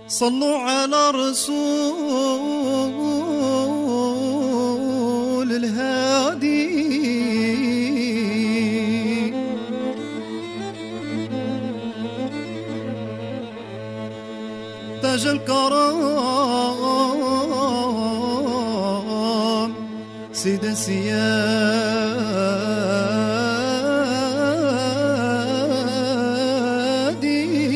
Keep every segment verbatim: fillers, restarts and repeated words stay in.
صلوا على رسول الهادي تاج الكرام سيد السيادي.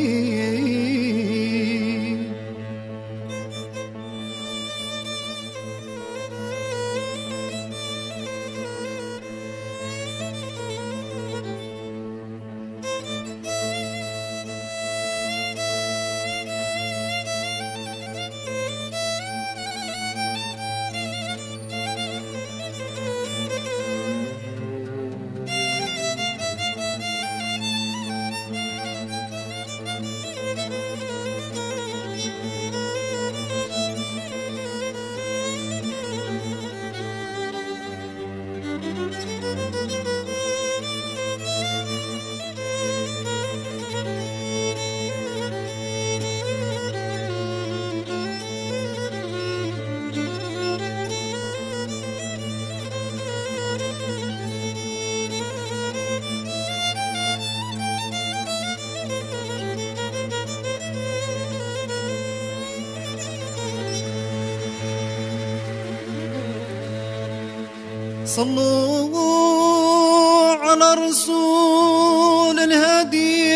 صلوا على رسول الهادي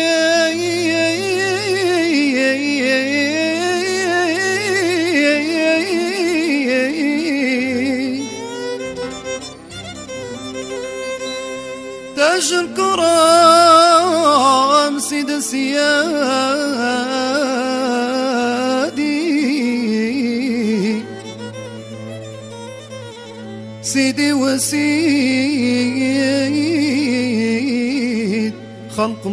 تاج الكرام سيد السيادي سيدي وسيد خلق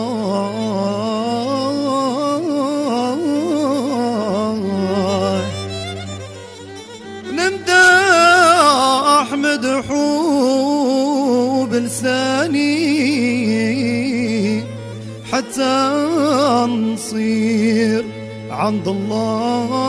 الله. نمدح مدحو بلساني حتى نصير عند الله